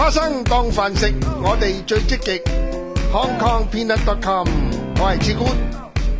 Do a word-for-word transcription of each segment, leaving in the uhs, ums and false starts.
花生當飯食，我哋最積極。Hong Kong Peanut dot com， 我係志官。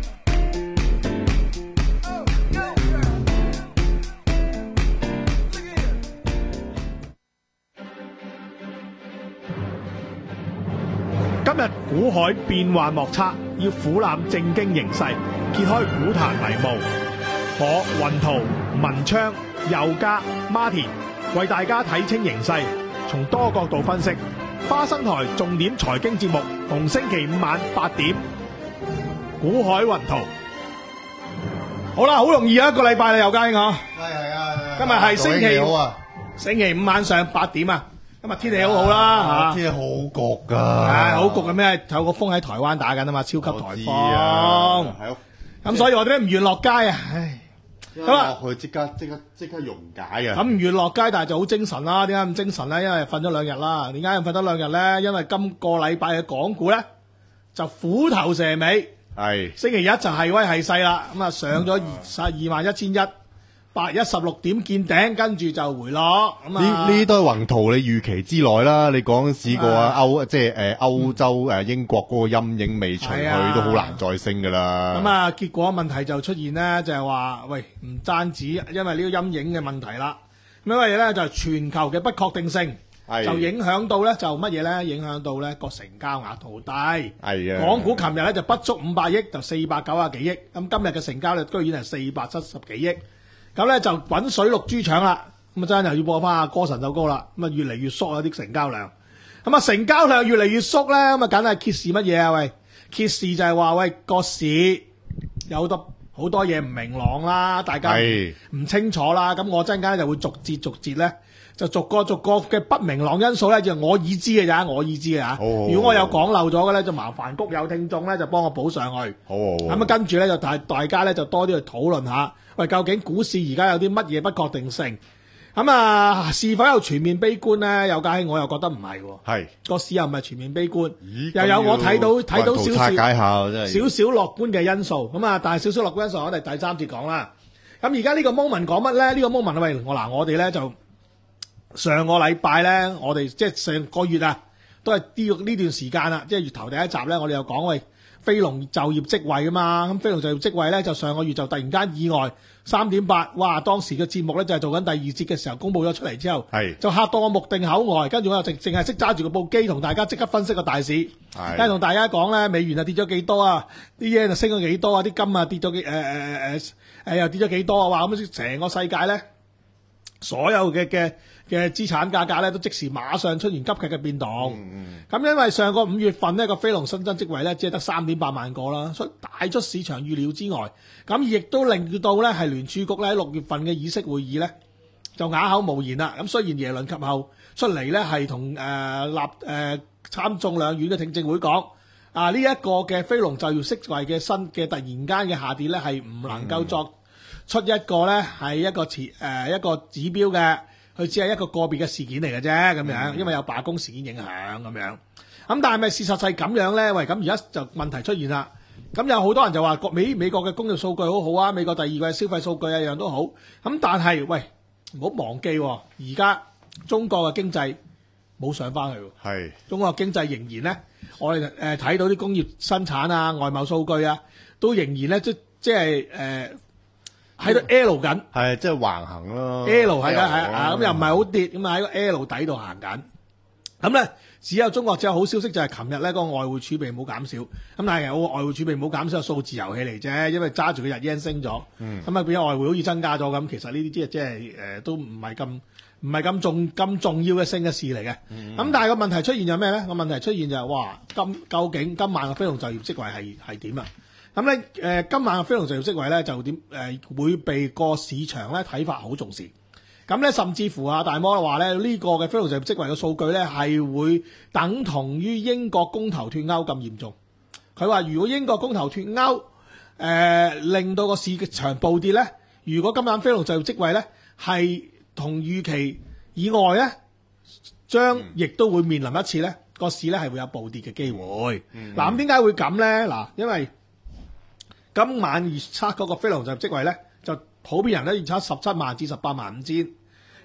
今日股海變幻莫測，要俯瞰正經形勢，揭開股壇迷霧。我雲圖、文昌、佑嘉、Martin 為大家睇清形勢，從多角度分析。花生台重點財經節目，逢星期五晚八點，股海雲圖。好啦，好容易啊，一個禮拜啦，佑嘉兄嗬。 係係啊， 今日係星期好啊， 星期五晚上八點啊。今日天氣好好啦， 天氣好焗噶， 係好焗嘅咩？有個風喺台灣打緊啊嘛，超級颱風。 係咯， 咁所以我哋都唔願落街啊，唉。 咁啊，落去即刻即刻即刻溶解啊！ 咁唔願落街，但係就好精神啦。點解咁精神咧？因為瞓咗兩日啦。點解又瞓咗兩日咧？因為今個禮拜嘅港股咧就虎頭蛇尾。係星期一就係威係勢啦。咁啊上咗二二萬一千一百一十六點見頂，跟住就回落。咁啊呢呢都係宏圖你預期之內啦。你講試過啊歐即係誒歐洲誒英國嗰個陰影未除去，都好難再升噶啦。 咁啊結果問題就出現咧，就係話喂唔單止因為呢個陰影嘅問題啦，咁因為咧就係全球嘅不確定性，就影響到咧就乜嘢咧？影響到咧個成交額好低。係啊，港股琴日咧就不足五百億，就四百九十幾億。咁今日嘅成交率居然係四百七十幾億。咁咧就滾水淥豬腸啦，咁啊真係又要播翻阿歌神首歌啦，咁啊越嚟越縮啊啲成交量，咁啊成交量越嚟越縮咧，咁啊梗係揭示乜嘢啊？喂，揭示就係話喂個市有好多好多嘢唔明朗啦，大家唔清楚啦，咁我陣間就會逐節逐節咧，就逐個逐個嘅不明朗因素咧，就我已知嘅咋，我已知嘅嚇。如果我有講漏咗嘅咧，就麻煩谷友聽眾咧就幫我補上去。好，咁啊跟住咧就大大家咧就多啲去討論下。喂，究竟股市而家有啲乜嘢不確定性？咁啊，是否有全面悲觀咧？有家兄，我又覺得唔係喎。係個市又唔係全面悲觀，又有我睇到睇到少少少少樂觀嘅因素。咁啊，但係少少樂觀因素，我哋第三節講啦。咁而家呢個 moment 講乜咧？呢、呢個 moment 喂，我嗱我哋咧就上個禮拜咧，我哋即係上個月啊，都係呢呢段時間啦，即係月頭第一集咧，我哋又講喂。非農就業職位啊嘛，咁非農就業職位咧就上個月就突然間意外三點八，哇！當時嘅節目咧就係做緊第二節嘅時候公佈咗出嚟之後，就嚇到我目定口呆，跟住我又淨淨係識揸住個部機同大家即刻分析個大市，跟住同大家講咧美元啊跌咗幾多啊，啲嘢就升咗幾多啊，啲金啊跌咗幾誒誒誒誒又跌咗幾多啊，哇！咁成個世界咧所有嘅嘅嘅資產價格咧都即時馬上出現急劇嘅變動，咁、嗯嗯、因為上個五月份呢個非農新增職位咧只係得三點八萬個啦，所以大出市場預料之外，咁亦都令到咧係聯儲局咧喺六月份嘅議息會議咧就啞口無言啦。咁雖然耶倫及後出嚟咧係同誒立誒參眾兩院嘅聽證會講啊，呢、這、一個嘅非農就業職位嘅新嘅突然間嘅下跌咧係唔能夠作出一個咧係一個指誒、呃、一個指標嘅。佢只係一個個別嘅事件嚟嘅啫，咁樣，因為有罷工事件影響咁樣。咁但係咪事實係咁樣咧？喂，咁而家就問題出現啦。咁有好多人就話美美國嘅工業數據好好啊，美國第二季消費數據一樣都好。咁但係喂，唔好忘記喎，而家中國嘅經濟冇上翻去喎。係中國嘅經濟仍然咧，我哋誒睇到啲工業生產啊、外貿數據啊，都仍然咧即即係誒。喺度 L 緊， 係即係橫行咯。 L 係㗎，係啊，咁又唔係好跌，咁啊喺個 L 底度行緊。咁咧，只有中國只有好消息就係琴日咧個外匯儲備冇減少。咁但係我外匯儲備冇減少係數字遊戲嚟啫，因為揸住個日 yen 升咗，咁啊變咗外匯好似增加咗咁。其實呢啲即係即係誒都唔係咁唔係咁重咁重要嘅升嘅事嚟嘅。咁、嗯、但係個問題出現就咩咧？個問題出現就係、是、哇，今究竟今晚嘅非農就業職位係係點啊？咁咧，誒今晚嘅非農就業職位咧就點誒會被個市場咧睇法好重視。咁咧，甚至乎啊大摩話咧呢個嘅非農就業職位嘅數據咧係會等同於英國公投脫歐咁嚴重。佢話如果英國公投脫歐誒令到個市場暴跌咧，如果今晚非農就業職位咧係同預期以外咧，將亦都會面臨一次咧個市咧係會有暴跌嘅機會。嗱咁點解會咁咧？嗱，因為今晚預測嗰個非農就業職位咧，就普遍人咧預測十七萬至十八萬五千。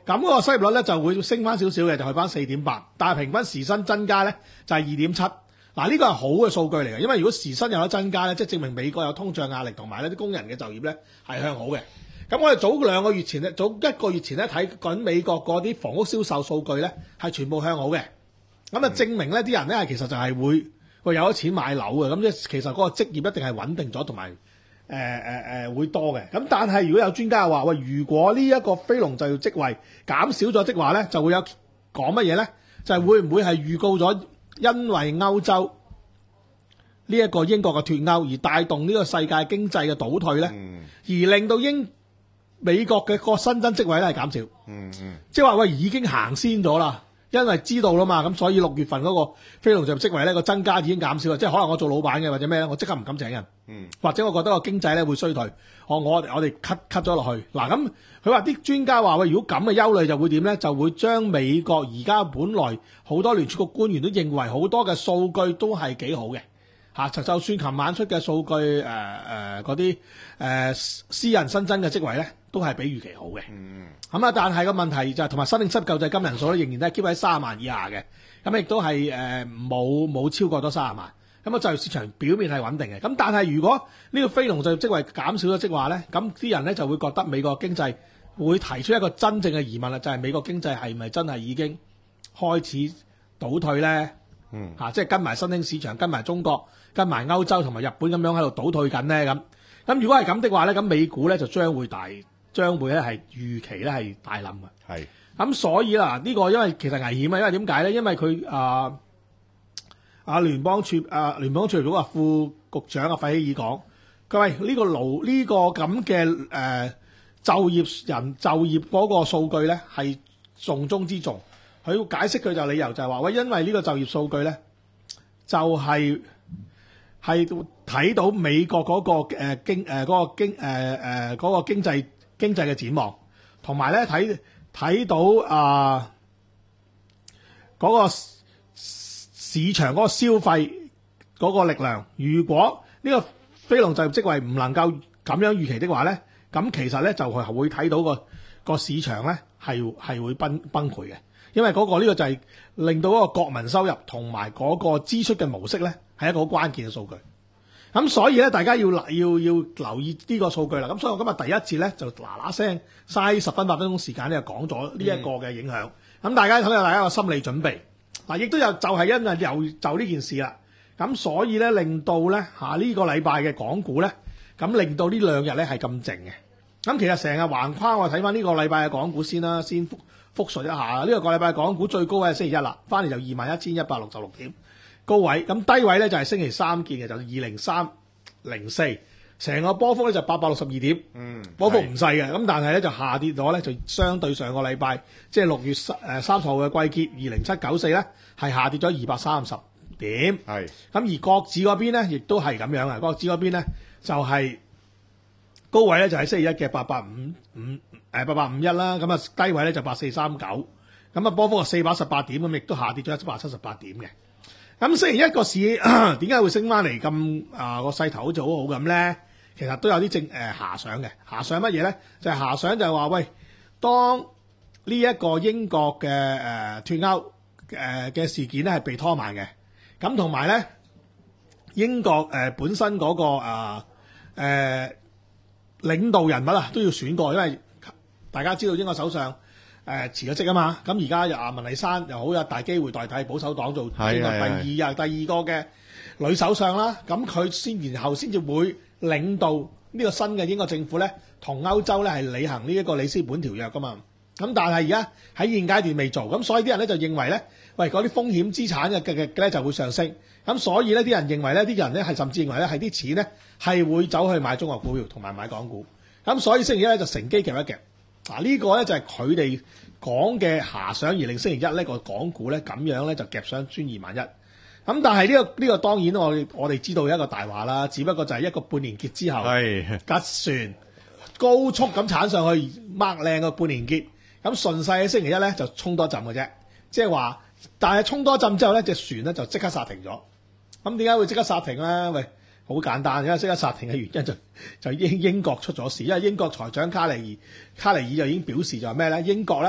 咁嗰個失業率咧就會升翻少少嘅，就去翻四點八，但係平均時薪增加咧就係二點七。嗱，呢個係好嘅數據嚟嘅，因為如果時薪有得增加咧，即係證明美國有通脹壓力，同埋呢啲工人嘅就業咧係向好嘅。咁我哋早兩個月前咧，早一個月前咧睇緊美國嗰啲房屋銷售數據咧係全部向好嘅。咁啊證明咧啲人咧係其實就係會會有咗錢買樓嘅，咁即係其實嗰個職業一定係穩定咗，同埋誒誒誒會多嘅。咁但係如果有專家話喂，如果呢一個非農就業職位減少咗的話咧，就會有講乜嘢咧？就係、是、會唔會係預告咗因為歐洲呢一個英國嘅脫歐而帶動呢個世界經濟嘅倒退咧，嗯、而令到英美國嘅個新增職位咧係減少，嗯嗯，即係話喂已經行先咗啦。因為知道啦嘛，咁所以六月份嗰個非農就業職位咧個增加已經減少啦，即係可能我做老闆嘅或者咩咧，我即刻唔敢請人，嗯，或者我覺得個經濟咧會衰退，我我我哋 cut cut 咗落去。嗱咁佢話啲專家話喂，如果咁嘅憂慮就會點咧？就會將美國而家本來好多聯儲局官員都認為好多嘅數據都係幾好嘅嚇，就就算琴晚出嘅數據誒誒嗰啲誒私人新增嘅職位咧，都係比預期好嘅。嗯。咁啊，但係個問題就係同埋新領失救濟金人數咧，仍然都係 keep 喺三十萬以下嘅。咁亦都係誒冇冇超過咗三十萬。咁啊，就業市場表面係穩定嘅。咁但係如果呢個非農就業職位減少咗的話咧，咁啲人咧就會覺得美國經濟會提出一個真正嘅疑問啦，就係、是、美國經濟係咪真係已經開始倒退咧？嗯，嚇、啊，即係跟埋新興市場、跟埋中國、跟埋歐洲同埋日本咁樣喺度倒退緊咧咁。咁如果係咁的話咧，咁美股咧就將會大。將會咧係預期咧係大冧嘅，係咁所以啦，呢個因為其實危險啊，因為點解咧？因為佢啊啊聯邦儲啊聯邦儲備局啊副局長啊費希爾講，佢話呢個勞呢個咁嘅誒就業人就業嗰個數據咧係重中之重。佢解釋佢就理由就係話喂，因為呢個就業數據咧就係係睇到美國嗰個誒經誒嗰個經誒誒嗰個經濟。經濟嘅展望，同埋咧睇睇到啊嗰、呃那個市場嗰個消費嗰個力量。如果呢個非農就業職位唔能夠咁樣預期的話咧，咁其實咧就係會睇到個個市場咧係係會崩崩潰嘅，因為嗰、那個呢、這個就係令到嗰個國民收入同埋嗰個支出嘅模式咧係一個好關鍵嘅數據。咁所以咧，大家要要要留意呢個數據啦。咁所以我今日第一節咧就嗱嗱聲嘥十分八分鐘時間咧，就講咗呢一個嘅影響。咁、嗯、大家睇下大家個心理準備。嗱，亦都有就係因為又就呢件事啦。咁所以咧，令到咧嚇呢個禮拜嘅港股咧，咁令到呢兩日咧係咁靜嘅。咁其實成日橫跨我睇翻呢個禮拜嘅港股先啦，先復復述一下。呢、這個個禮拜港股最高係星期一啦，翻嚟就二萬一千一百六十六點。高位咁低位咧就係星期三見嘅，就二零三零四，成個波幅咧就八百六十二點，嗯，波幅唔細嘅，咁但係咧就下跌咗咧，就相對上個禮拜即係六月誒三十號嘅季結二零七九四咧係下跌咗二百三十點，係咁而國指嗰邊咧亦都係咁樣啊，國指嗰邊咧就係高位咧就喺星期一嘅八百五五誒八百五一啦，咁啊低位咧就八四三九，咁啊波幅係四百一十八點，咁亦都下跌咗一百七十八點嘅。咁星期一個市點解會升翻嚟咁啊？個勢頭好似好好咁咧？其實都有啲正誒遐想嘅。遐想乜嘢咧？就係、是、遐想就係話喂，當呢一個英國嘅誒脫歐誒嘅事件咧係被拖慢嘅，咁同埋咧英國誒、呃、本身嗰、那個啊誒、呃呃、領導人物啊都要選過，因為大家知道英國首相。誒、呃、辭咗職啊嘛，咁而家又阿文麗珊又好有大機會代替保守黨做英國第二又第二個嘅女首相啦，咁佢先然後先至會領導呢個新嘅英國政府咧，同歐洲咧係履行呢一個里斯本條約噶嘛，咁但係而家喺現階段未做，咁所以啲人咧就認為咧，喂嗰啲風險資產嘅嘅嘅咧就會上升，咁所以咧啲人認為咧啲人咧係甚至認為咧係啲錢咧係會走去買中國股票同埋買港股，咁所以星期一咧就乘機夾一夾。嗱、啊這個、呢個咧就係佢哋講嘅遐想，而令星期一呢個港股咧咁樣咧就夾上穿二萬一。咁但係呢、這個呢、這個當然我我哋知道有一個大話啦，只不過就係一個半年結之後，吉船高速咁鏟上去掹靚個半年結，咁順勢喺星期一咧就衝多陣嘅啫。即係話，但係衝多陣之後咧，隻船咧就即刻剎停咗。咁點解會即刻剎停咧？喂！好簡單，因為即刻剎停嘅原因就就英英國出咗事，因為英國財長卡尼爾卡尼爾就已經表示就係咩咧？英國咧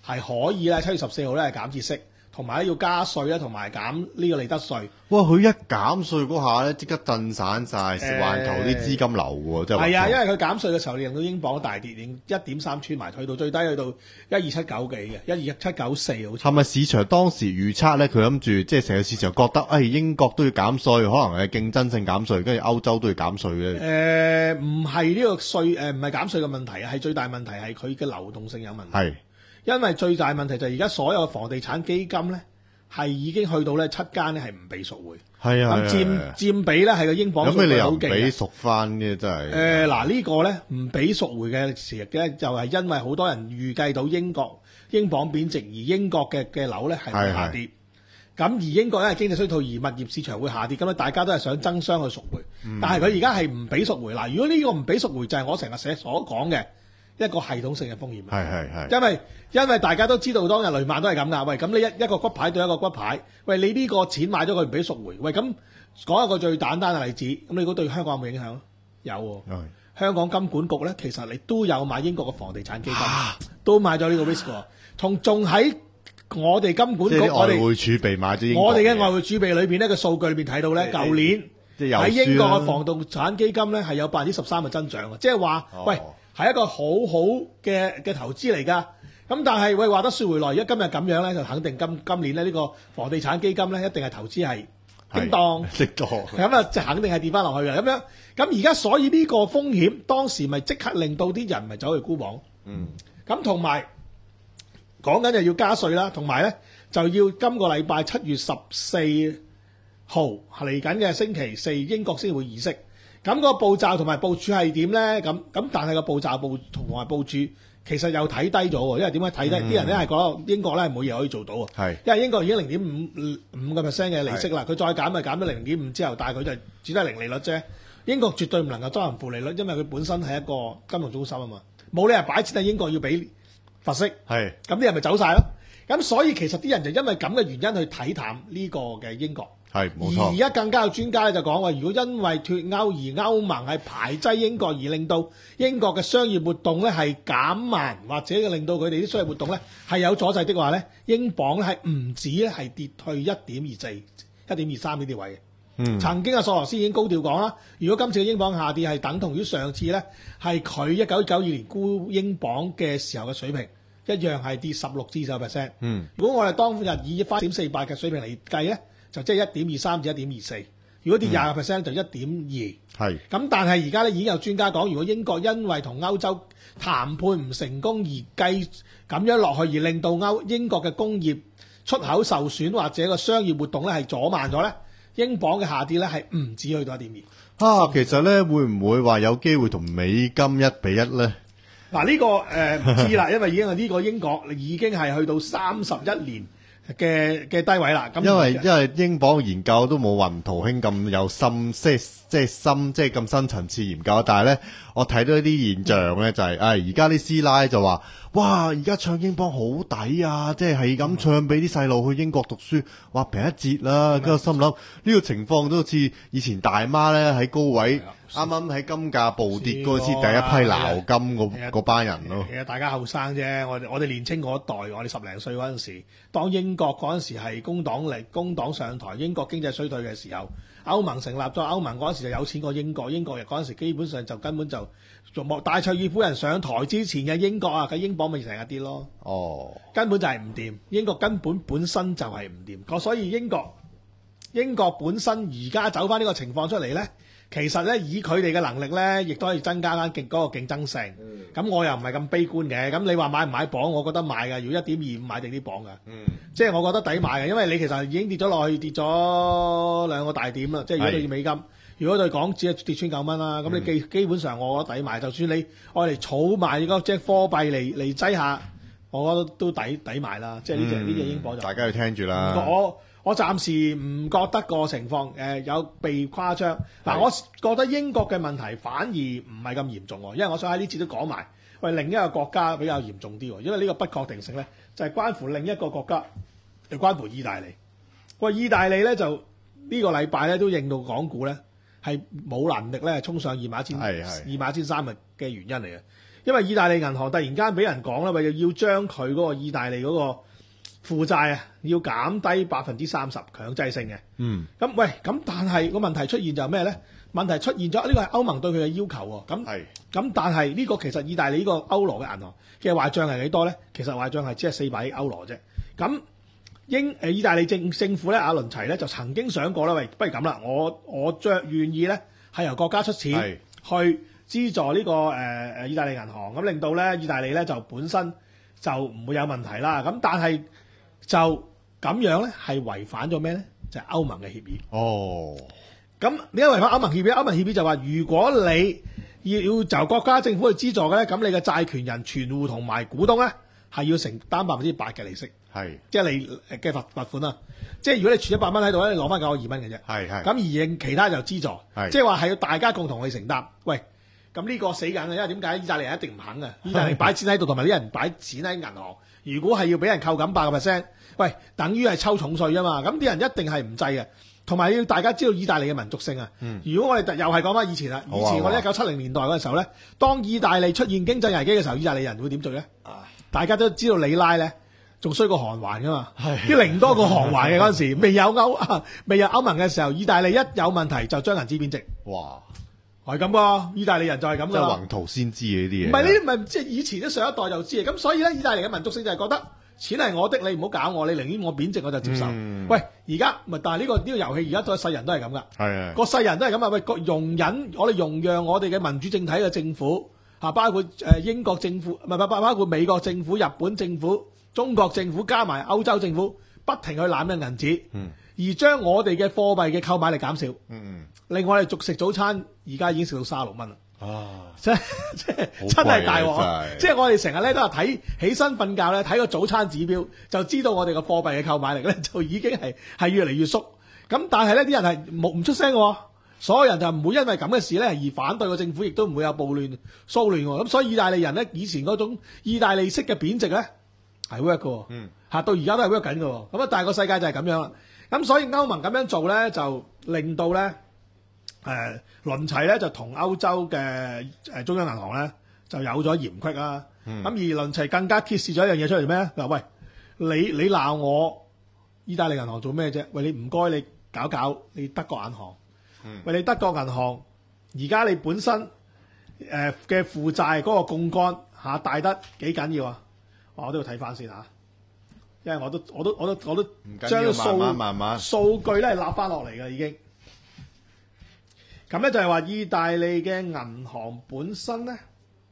係可以咧七月十四號咧係減節息，同埋咧要加稅咧，同埋減呢個利得稅。 哇！佢一減稅嗰下咧，即刻震散晒環球啲資金流喎，真係。 係啊，因為佢減稅嘅時候，令到英鎊大跌，連一點三穿埋，去到最低去到一二七九幾嘅，一二七九四好似。 係咪市場當時預測咧？佢諗住即係成個市場覺得，誒、哎、英國都要減稅，可能係競爭性減稅，跟住歐洲都要減稅嘅。 誒唔係呢個稅誒唔係減稅嘅問題，係最大問題係佢嘅流動性有問題。 係。 因為最大問題就係而家所有嘅房地產基金咧，係已經去到咧七間咧係唔俾贖回。 係啊， 咁佔佔比咧係個英鎊有咩理由唔俾俾贖翻嘅真係？ 誒嗱呢個咧唔俾贖回嘅時日咧，就係因為好多人預計到英國英鎊貶值，而英國嘅嘅樓咧係會下跌。咁而英國因為經濟衰退而物業市場會下跌，咁咧大家都係想爭相去贖回。嗯、但係佢而家係唔俾贖回嗱。如果呢個唔俾贖回，就係我成日寫所講嘅一個系統性嘅風險。 係係係。因為因為大家都知道當日雷曼都係咁噶。喂，咁你一一個骨牌對一個骨牌，喂你呢個錢買咗佢唔俾贖回，喂咁講一個最簡單嘅例子，咁你估對香港有冇影響？有喎、哦。香港金管局咧，其實你都有買英國嘅房地產基金，啊、都買咗呢個 risk 喎。同仲喺我哋金管局，我哋外匯儲備買咗英國我哋嘅外匯儲備裏邊呢個數據裏邊睇到咧，舊年喺英國嘅房地產基金咧係有百分之十三嘅增長嘅，即係話，哦、喂係一個好好嘅嘅投資嚟㗎。咁但係喂話得説回來，而家今日咁樣咧，就肯定今今年咧呢個房地產基金咧一定係投資係叮當， 叮當咁啊就肯定係跌翻落去嘅。咁樣咁而家所以呢個風險當時咪即刻令到啲人咪走去沽鎊。嗯。咁同埋講緊就要加稅啦，同埋咧就要今個禮拜七月十四號嚟緊嘅星期四英國先會議息。咁個步驟同埋部署係點咧？咁咁但係個步驟部同埋部署其實又睇低咗喎，因為點解睇低？啲、嗯、人咧係覺得英國咧冇嘢可以做到啊。係，因為英國已經零點五五個 percent 嘅利息啦，佢再減咪減咗零點五之後，但係佢就只得零利率啫。英國絕對唔能夠執行負利率，因為佢本身係一個金融中心啊嘛，冇理由擺錢喺英國要俾罰息。係，咁啲人咪走晒咯。咁所以其實啲人就因為咁嘅原因去睇淡呢個嘅英國。係冇錯，而家更加有專家咧就講話，如果因為脫歐而歐盟係排擠英國，而令到英國嘅商業活動咧係減慢，或者令到佢哋啲商業活動咧係有阻滯的話咧，英鎊咧係唔止咧係跌去一點二四、一點二三呢啲位。嗯，曾經阿索羅斯已經高調講啦，如果今次嘅英鎊下跌係等同於上次咧係佢一九九二年沽英鎊嘅時候嘅水平，一樣係跌十六至十 percent。嗯，如果我哋當日以翻點四八嘅水平嚟計咧，就即係一點二三至一點二四，如果跌廿個 percent 就一點二。係。咁但係而家咧已經有專家講，如果英國因為同歐洲談判唔成功而繼咁樣落去，而令到歐英國嘅工業出口受損或者個商業活動咧係阻慢咗咧，英鎊嘅下跌咧係唔止去到一點二。 啊，其實咧會唔會話有機會同美金一比一咧？ 嗱、這、呢個誒唔、呃、知啦，因為已經係呢個英國已經係去到三十一年嘅嘅低位啦，咁因為因為英鎊研究都冇雲圖兄咁有深，即係即係深，即係咁深層次研究。但係咧，我睇到一啲現象咧，就係、是，誒而家啲師奶就話，哇！而家唱英鎊好抵啊，即係係咁唱俾啲細路去英國讀書，哇平一截啦。跟住我心諗呢個情況都好似以前大媽咧喺高位。啱啱喺金價暴跌嗰次第一批撈金嗰嗰班人咯， 其實大家後生啫，我哋我哋年青嗰一代，我哋十零歲嗰陣時，當英國嗰陣時係工黨嚟，工黨上台，英國經濟衰退嘅時候，歐盟成立咗，歐盟嗰陣時就有錢過英國，英國嗰陣時基本上就根本就仲冇戴卓爾夫人上台之前嘅英國啊，嘅英鎊咪成日跌咯，哦，根本就係唔掂，英國根本本身就係唔掂，所以英國英國本身而家走翻呢個情況出嚟咧。其實咧，以佢哋嘅能力咧，亦都可以增加翻競嗰個競爭性。咁、嗯、我又唔係咁悲觀嘅。咁你話買唔買鎊？我覺得買嘅。如果一點二五買定啲鎊嘅，嗯、即係我覺得抵買嘅。因為你其實已經跌咗落去，跌咗兩個大點啦。即係如果對美金，如果對港紙跌穿九蚊啦，咁、嗯、你基基本上我覺得抵買。就算你愛嚟儲埋嗰隻貨幣嚟嚟擠下，我覺得都抵抵買啦。即係呢隻呢隻英鎊就大家要聽住啦。 我我暫時唔覺得個情況誒、呃、有被誇張。嗱，我覺得英國嘅問題反而唔係咁嚴重喎，因為我想喺呢次都講埋，喂另一個國家比較嚴重啲喎，因為呢個不確定性咧就係、是、關乎另一個國家，就關乎意大利。喂，意大利咧就呢、呢個禮拜咧都認到港股咧係冇能力咧衝上二萬一千二萬一千三嘅嘅原因嚟嘅， 因為意大利銀行突然間俾人講啦，為要將佢嗰個意大利嗰個負債啊，要減低百分之三十，強制性嘅。 嗯。 咁喂，咁但係個問題出現就係咩咧？問題出現咗，呢個係歐盟對佢嘅要求喎。咁係。 咁但係呢個其實意大利呢個歐羅嘅銀行嘅壞帳係幾多咧？其實壞帳係只係四百億歐羅啫。咁英誒意大利政政府咧，阿倫齊咧就曾經想過啦，喂，不如咁啦，我我將願意咧係由國家出錢去資助呢、這個誒誒、呃、意大利銀行，咁令到咧意大利咧就本身就唔會有問題啦。咁但係就咁樣咧係違反咗咩咧？就係、是、歐盟嘅協議。 哦。 咁點解違反歐盟協議？歐盟協議就話，如果你要要就國家政府去資助嘅咧，咁你嘅債權人、存戶同埋股東咧係要承擔百分之八嘅利息。係，即係你嘅罰罰款啦。即係如果你存一百蚊喺度咧，你攞翻九十二蚊嘅啫。係係。咁而認其他就資助。係。即係話係要大家共同去承擔。喂，咁呢個死緊嘅，因為點解意大利人一定唔肯嘅？意大利擺錢喺度，同埋啲人擺錢喺銀行，如果係要俾人扣緊八個 percent，喂，等於係抽重稅啊嘛。咁啲人一定係唔制嘅。同埋要大家知道意大利嘅民族性啊。嗯。如果我哋又係講翻以前啦，以前我哋一九七零年代嗰個時候咧，當意大利出現經濟危機嘅時候，意大利人會點做咧？啊，大家都知道里拉咧。仲衰過韓環噶嘛？啲零多過韓環嘅嗰陣時，未有歐啊，未有歐盟嘅時候，意大利一有問題就將銀紙貶值。哇，係咁噶，意大利人就係咁噶。即係宏圖先知嘅呢啲嘢。唔係呢啲，咪即係以前啲上一代就知嘅。咁所以咧，意大利嘅民族性就係覺得錢係我的，你唔好搞我，你寧願我貶值我就接受。嗯、喂，而家咪但係呢個呢、呢個遊戲而家對世人都係咁噶。係個世人都係咁啊！喂，個容忍我哋容讓我哋嘅民主政體嘅政府嚇，包括誒英國政府，唔係包包括美國政府、日本政府。中國政府加埋歐洲政府不停去攬緊銀紙，嗯、而將我哋嘅貨幣嘅購買力減少，嗯、令我哋逐食早餐而家已經食到三十六蚊啦。啊！即即真係大鑊，即係我哋成日咧都係睇起身瞓覺咧睇個早餐指標，就知道我哋個貨幣嘅購買力咧就已經係係越嚟越縮。咁但係咧啲人係冇唔出聲嘅，所有人就唔會因為咁嘅事咧而反對個政府，亦都唔會有暴亂騷亂。咁所以意大利人咧以前嗰種意大利式嘅貶值咧。係 work 嘅，嗯，嚇到而家都係 work 緊嘅，咁啊，但係個世界就係咁樣啦。咁所以歐盟咁樣做咧，就令到咧，誒倫齊咧就同歐洲嘅誒中央銀行咧就有咗嫌隙啦。咁、嗯、而倫齊更加揭示咗一樣嘢出嚟咩？嗱，喂，你你鬧我意大利銀行做咩啫？喂，你唔該你搞搞你德國銀行，嗯、喂，你德國銀行而家你本身誒嘅負債嗰個槓桿嚇大得幾緊要啊？我都要睇翻先嚇，因為我都我都我都我都將數慢慢慢數據咧立翻落嚟嘅已經。咁咧就係話意大利嘅銀行本身咧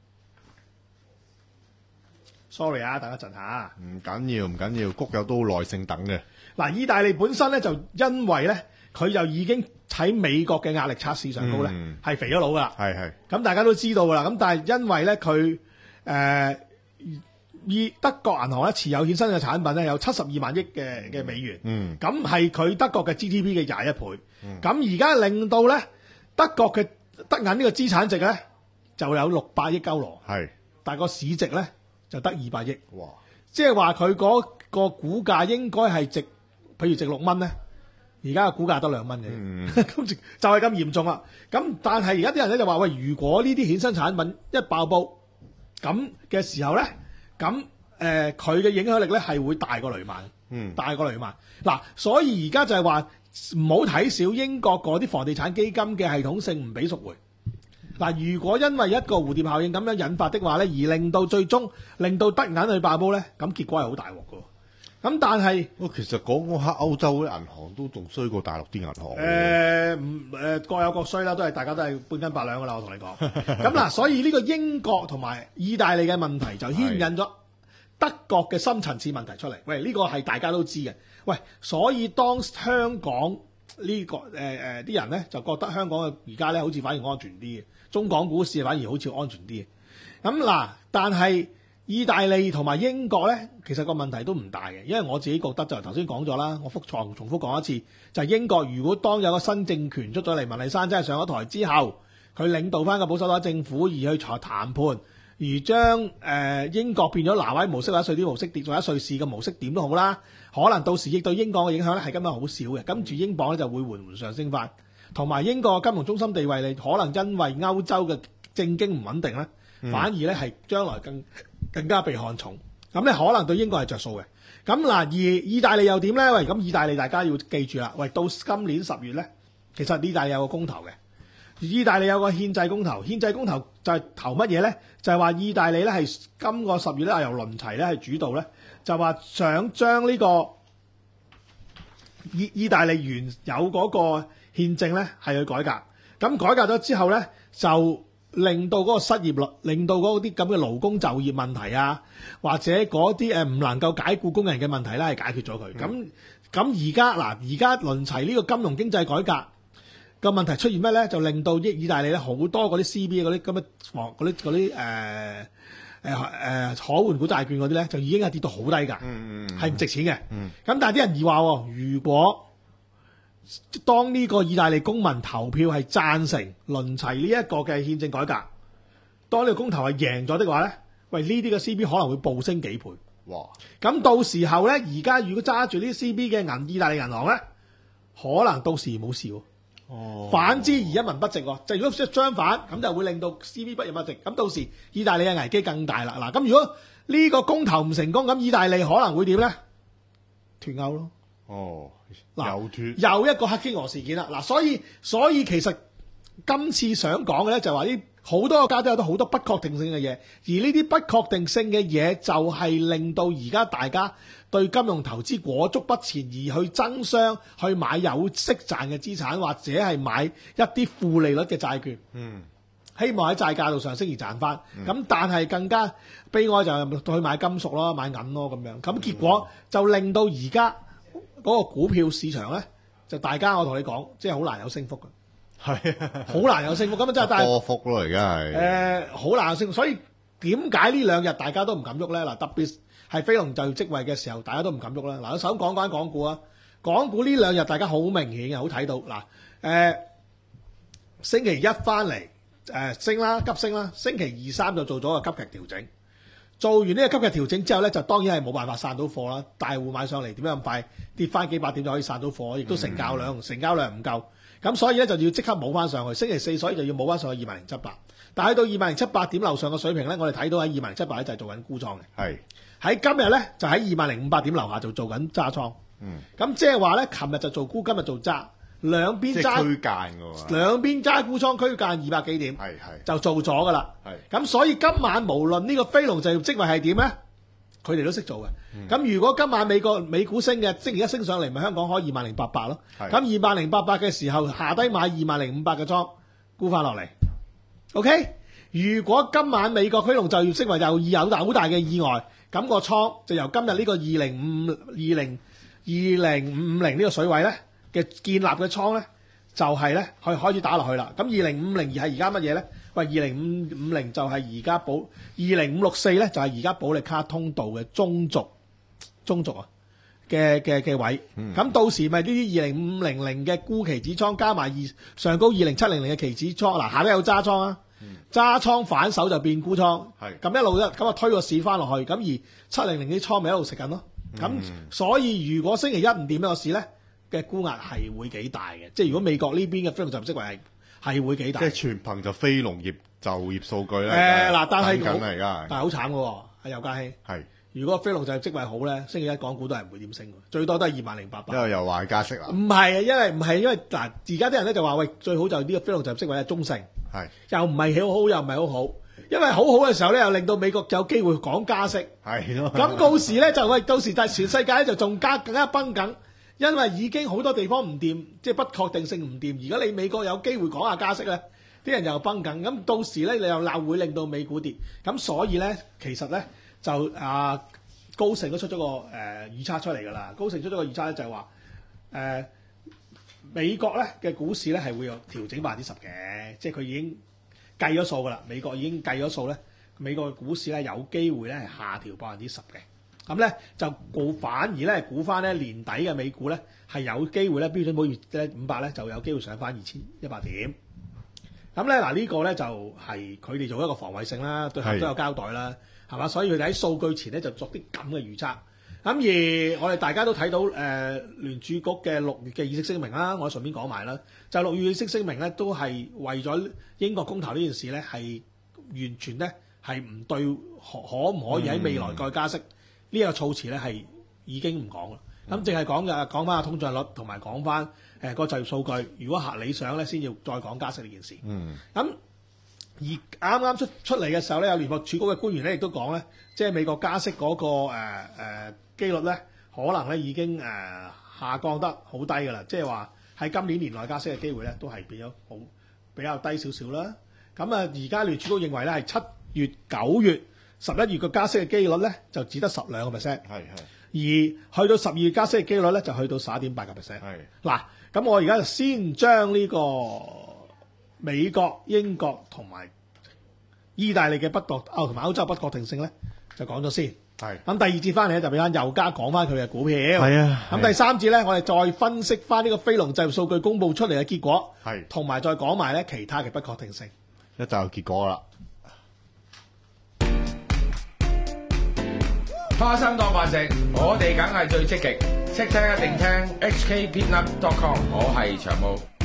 ，sorry 啊，等一陣嚇。唔緊要唔緊要，谷友都好耐性等嘅。嗱，意大利本身咧就因為咧佢就已經喺美國嘅壓力測試上高咧係、嗯、肥咗佬噶啦。係係。咁大家都知道噶啦，咁但係因為咧佢誒。以德國銀行咧持有衍生嘅產品咧有七十二萬億嘅嘅美元，咁係佢德國嘅 G D P 嘅廿一倍。咁而家令到咧德國嘅德銀呢個資產值咧就有六百億歐羅，係，但係個市值咧就得二百億。哇！即係話佢嗰個股價應該係值，譬如值六蚊咧，而家嘅股價得兩蚊嘅，咁、嗯、就係咁嚴重啦。咁但係而家啲人咧就話喂，如果呢啲衍生產品一爆煲咁嘅時候咧？咁誒佢嘅影響力咧係會大過雷曼，嗯，大過雷曼嗱，所以而家就係話唔好睇小英國嗰啲房地產基金嘅系統性唔俾贖回嗱。如果因為一個蝴蝶效應咁樣引發的話咧，而令到最終令到德銀去爆煲咧，咁結果係好大鑊㗎。咁但係，其實講嗰刻歐洲啲銀行都仲衰過大陸啲銀行。誒唔誒各有各衰啦，都係大家都係半斤八兩㗎啦。我同你講。咁嗱，所以呢個英國同埋意大利嘅問題就牽引咗德國嘅深層次問題出嚟。喂，呢個係大家都知嘅。喂，所以當香港呢個誒誒啲人咧就覺得香港嘅而家咧好似反而安全啲嘅，中港股市反而好似安全啲嘅。咁嗱，但係。意大利同埋英國咧，其實個問題都唔大嘅，因為我自己覺得就頭先講咗啦，我復重重複講一次，就係、是、英國如果當有個新政權出咗嚟，文麗珊真係上咗台之後，佢領導翻個保守黨政府而去談談判，而將誒、呃、英國變咗挪威模式或者瑞典模式跌咗一瑞士嘅模式點都好啦，可能到時亦對英國嘅影響咧係今日好少嘅，跟住英鎊咧就會緩緩上升翻，同埋英國金融中心地位你可能因為歐洲嘅政經唔穩定咧。 嗯、反而咧係將來更更加被看重。咁咧可能對英國係着數嘅。咁嗱，而意大利又點咧？喂，咁意大利大家要記住啦。喂，到今年十月咧，其實意大利有個公投嘅。意大利有個憲制公投，憲制公投就係投乜嘢咧？就係話意大利咧係今個十月咧由倫齊咧係主導咧，就話想將呢個意意大利原有嗰個憲政咧係去改革。咁改革咗之後咧，就令到嗰個失業率，令到嗰啲咁嘅勞工就業問題啊，或者嗰啲誒唔能夠解僱工人嘅問題咧係解決咗佢。咁咁而家嗱，而家倫齊呢個金融經濟改革。個問題出現咩咧？就令到意意大利咧好多嗰啲 C B 嗰啲咁嘅房嗰啲嗰啲誒誒誒可換股債券嗰啲咧，就已經係跌到好低㗎，係唔、嗯嗯、值錢嘅。咁、嗯、但係啲人疑話喎，如果當呢個意大利公民投票係贊成倫齊呢一個嘅憲政改革，當呢個公投係贏咗的話咧，喂呢啲嘅 C B 可能會暴升幾倍。哇！咁到時候咧，而家如果揸住呢啲 C B 嘅銀意大利銀行咧，可能到時冇事喎。哦、反之而一文不值喎，就如果相反咁就會令到 C B 不一文不值，咁到時意大利嘅危機更大啦。嗱，咁如果呢個公投唔成功，咁意大利可能會點咧？脫歐咯。哦，嗱，又脫，又一個黑天鵝事件啦。嗱，所以所以其實今次想講嘅咧就係話呢好多國家都有好多不確定性嘅嘢，而呢啲不確定性嘅嘢就係令到而家大家對金融投資裹足不前，而去爭相去買有息賺嘅資產，或者係買一啲負利率嘅債券。嗯，希望喺債價度上升而賺翻。咁、嗯、但係更加悲哀就係去買金屬咯，買銀咯咁樣。咁結果就令到而家嗰個股票市場咧，就大家我同你講，即係好難有升幅嘅。係啊，好難有升幅。咁啊真係但係波幅咯，而家係誒好難有升幅。所以點解呢兩日大家都唔敢喐咧？嗱，特別係非農就業職位嘅時候，大家都唔敢喐啦。嗱，我首講講港股啊，港股呢兩日大家好明顯嘅，好睇到嗱，誒、呃、星期一翻嚟誒升啦，急升啦，星期二三就做咗個急劇調整，做完呢個急劇調整之後咧，就當然係冇辦法散到貨啦。大戶買上嚟點樣咁快跌翻幾百點就可以散到貨，亦都成交量、嗯、成交量唔夠，咁所以咧就要即刻冇翻上去。星期四所以就要冇翻上去二萬零七百，但係到二萬零七百點樓上嘅水平咧，我哋睇到喺二萬零七百咧就係做緊沽倉嘅。係。喺今日咧就喺二萬零五百點樓下就做緊揸倉，嗯，咁即係話咧，琴日就做沽，今日做揸，兩邊揸區間嘅喎，兩邊揸沽倉區間二百幾點，係係就做咗噶啦，係咁所以今晚無論呢個非農就業職位係點咧，佢哋都識做嘅。咁、嗯、如果今晚美國美股升嘅，星期一升上嚟，咪香港開二萬零八百咯，咁二萬零八百嘅時候下低買二萬零五百嘅倉沽翻落嚟 ，OK。如果今晚美國非農就業職位又有好大嘅意外，咁、那個倉就由今日呢個二零五二零二零五五零呢個水位咧嘅建立嘅倉咧，就係、是、咧去開始打落去啦。咁二零五零而係而家乜嘢咧？喂，二零五五零就係而家保二零五六四咧，就係而家保利卡通道嘅中軸中軸啊嘅嘅嘅位。咁、嗯、到時咪呢啲二零五零零嘅沽期指倉加埋二上高二零七零零嘅期指倉，嗱下邊有揸倉啊。揸倉反手就變沽倉，咁一路一咁啊推個市翻落去，咁而七零零啲倉咪一路食緊咯。咁、嗯、所以如果星期一唔掂呢個市咧嘅沽壓係會幾大嘅，即係如果美國呢邊嘅非農就業職位係係會幾大。即係全憑就非農業就業數據咧。誒、呃、嗱，但係好，但係好慘嘅喎，阿尤嘉熙。係。如果非農就業職位好咧，星期一港股都係唔會點升嘅，最多都係二萬零八百。因為又話加息啦。唔係啊，因為唔係因為嗱，而家啲人咧就話喂，最好就呢個非農就業職位係中性。係，又唔係好好，又唔係好好，因為好好嘅時候咧，又令到美國有機會講加息。係咯。咁到時咧就喂，到時就係全世界咧就仲加更加繃緊，因為已經好多地方唔掂，即係不確定性唔掂。而家你美國有機會講下加息咧，啲人又繃緊，咁到時咧你又鬧會令到美股跌。咁所以咧，其實咧就啊高盛都出咗個誒、呃、預測出嚟㗎啦。高盛出咗個預測咧就係話誒。美國咧嘅股市咧係會有調整百分之十嘅，即係佢已經計咗數㗎啦。美國已經計咗數咧，美國嘅股市咧有機會咧係下調百分之十嘅。咁咧就估反而咧估翻咧年底嘅美股咧係有機會咧標準普爾咧五百咧就有機會上翻二千一百點。咁咧嗱呢個咧就係佢哋做一個防衛性啦，對客都有交代啦，係嘛？所以佢哋喺數據前咧就作啲咁嘅預測。咁而我哋大家都睇到誒、呃、聯儲局嘅六月嘅議息聲明啦，我順便講埋啦，就六月議息聲明咧都係為咗英國公投呢件事咧係完全咧係唔對可可唔可以喺未來再加息呢一、嗯、個措辭咧係已經唔講啦。咁淨係講嘅講翻個通脹率同埋講翻誒個就業數據，如果合理想咧，先要再講加息呢件事。 嗯。 咁而啱啱出出嚟嘅時候咧，有聯邦儲局嘅官員咧亦都講咧，即係美國加息嗰、那個誒誒機率咧，可能咧已經誒、呃、下降得好低㗎啦。即係話喺今年年內加息嘅機會咧，都係變咗好比較低少少啦。咁啊，而家聯儲局認為咧係七月、九月、十一月嘅加息嘅機率咧，就只得十兩個 percent。 係係。 而去到十二月加息嘅機率咧，就去到十一點八個 percent。係。嗱，咁我而家就先將呢個美國、英國同埋意大利嘅不確歐同埋歐洲不確定性咧，就講咗先。係。咁第二節翻嚟咧，就俾翻油家講翻佢嘅股票。係啊。咁第三節咧，我哋再分析翻呢個非農就業數據公佈出嚟嘅結果。係。同埋再講埋咧其他嘅不確定性。 一就有結果啦。 花生當飯食，我哋梗係最積極，識聽一定聽 H K Peanut dot com， 我係長毛。